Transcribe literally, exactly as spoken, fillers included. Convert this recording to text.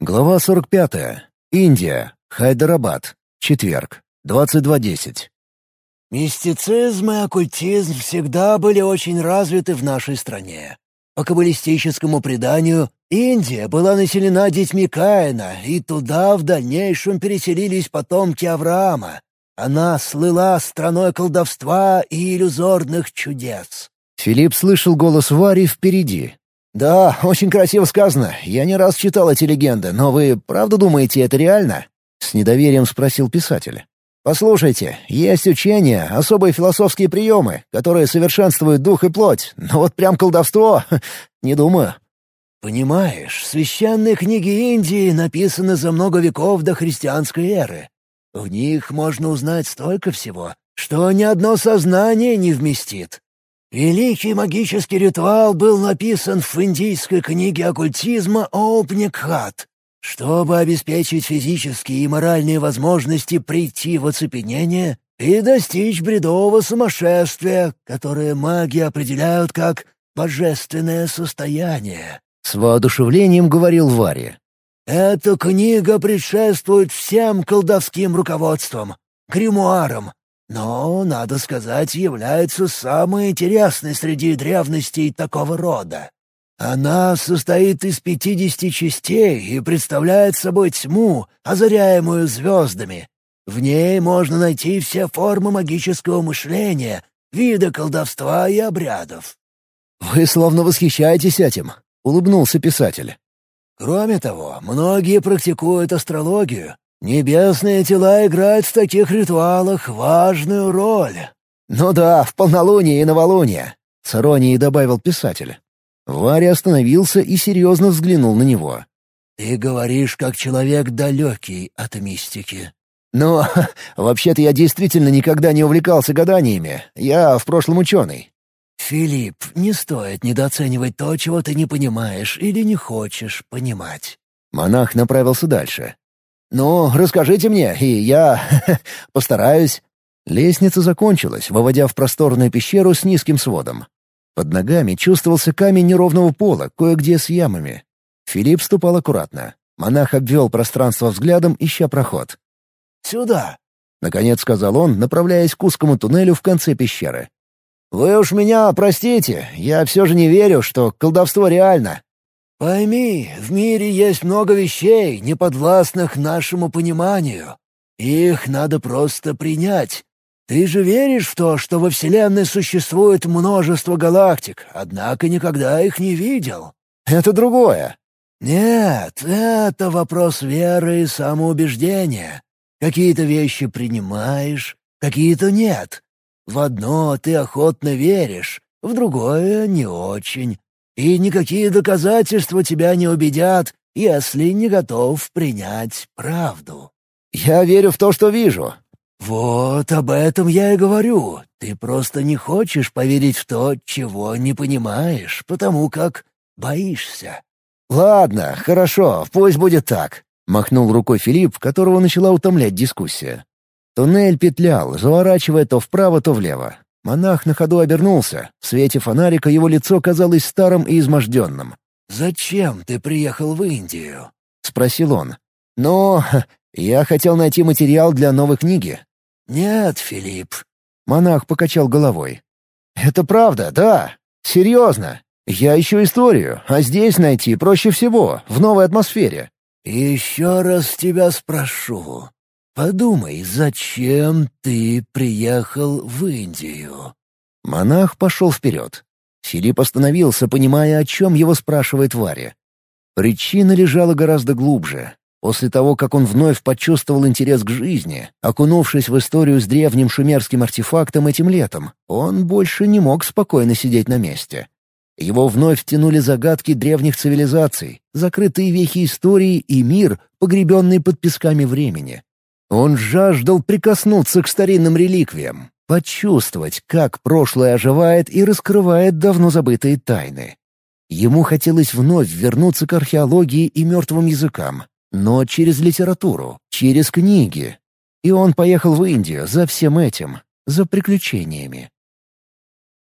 Глава сорок пятая. Индия. Хайдарабад. Четверг. двадцать два десять. Мистицизм и оккультизм всегда были очень развиты в нашей стране. По каббалистическому преданию, Индия была населена детьми Каина, и туда в дальнейшем переселились потомки Авраама. Она слыла страной колдовства и иллюзорных чудес. Филипп слышал голос Вари впереди. «Да, очень красиво сказано. Я не раз читал эти легенды, но вы правда думаете, это реально?» — с недоверием спросил писатель. «Послушайте, есть учения, особые философские приемы, которые совершенствуют дух и плоть, но вот прям колдовство — не думаю». Понимаешь, священные книги Индии написаны за много веков до христианской эры. В них можно узнать столько всего, что ни одно сознание не вместит. Великий магический ритуал был написан в индийской книге оккультизма Оупникхат, чтобы обеспечить физические и моральные возможности прийти в оцепенение и достичь бредового сумасшествия, которое маги определяют как божественное состояние. С воодушевлением говорил Вари. Эта книга предшествует всем колдовским руководствам, гримуарам, но, надо сказать, является самой интересной среди древностей такого рода. Она состоит из пятидесяти частей и представляет собой тьму, озаряемую звездами. В ней можно найти все формы магического мышления, виды колдовства и обрядов. «Вы словно восхищаетесь этим», — улыбнулся писатель. Кроме того, многие практикуют астрологию. Небесные тела играют в таких ритуалах важную роль. «Ну да, в полнолуние и новолуние», — с иронией добавил писатель. Варя остановился и серьезно взглянул на него. «Ты говоришь, как человек далекий от мистики». «Ну, вообще-то я действительно никогда не увлекался гаданиями. Я в прошлом ученый». «Филипп, не стоит недооценивать то, чего ты не понимаешь или не хочешь понимать». Монах направился дальше. «Ну, расскажите мне, и я постараюсь». Лестница закончилась, выводя в просторную пещеру с низким сводом. Под ногами чувствовался камень неровного пола, кое-где с ямами. Филипп ступал аккуратно. Монах обвел пространство взглядом, ища проход. «Сюда», — наконец сказал он, направляясь к узкому туннелю в конце пещеры. «Вы уж меня простите, я все же не верю, что колдовство реально». «Пойми, в мире есть много вещей, неподвластных нашему пониманию. Их надо просто принять. Ты же веришь в то, что во Вселенной существует множество галактик, однако никогда их не видел?» «Это другое». «Нет, это вопрос веры и самоубеждения. Какие-то вещи принимаешь, какие-то нет. В одно ты охотно веришь, в другое — не очень. И никакие доказательства тебя не убедят, если не готов принять правду». «Я верю в то, что вижу». «Вот об этом я и говорю. Ты просто не хочешь поверить в то, чего не понимаешь, потому как боишься». «Ладно, хорошо, пусть будет так», — махнул рукой Филипп, которого начала утомлять дискуссия. Туннель петлял, заворачивая то вправо, то влево. Монах на ходу обернулся. В свете фонарика его лицо казалось старым и изможденным. «Зачем ты приехал в Индию?» — спросил он. «Ну, я хотел найти материал для новой книги». «Нет, Филипп». Монах покачал головой. «Это правда, да. Серьезно. Я ищу историю, а здесь найти проще всего, в новой атмосфере». «Еще раз тебя спрошу. Подумай, зачем ты приехал в Индию?» Монах пошел вперед. Филипп остановился, понимая, о чем его спрашивает Варя. Причина лежала гораздо глубже. После того, как он вновь почувствовал интерес к жизни, окунувшись в историю с древним шумерским артефактом этим летом, он больше не мог спокойно сидеть на месте. Его вновь втянули загадки древних цивилизаций, закрытые вехи истории и мир, погребенный под песками времени. Он жаждал прикоснуться к старинным реликвиям, почувствовать, как прошлое оживает и раскрывает давно забытые тайны. Ему хотелось вновь вернуться к археологии и мертвым языкам, но через литературу, через книги. И он поехал в Индию за всем этим, за приключениями.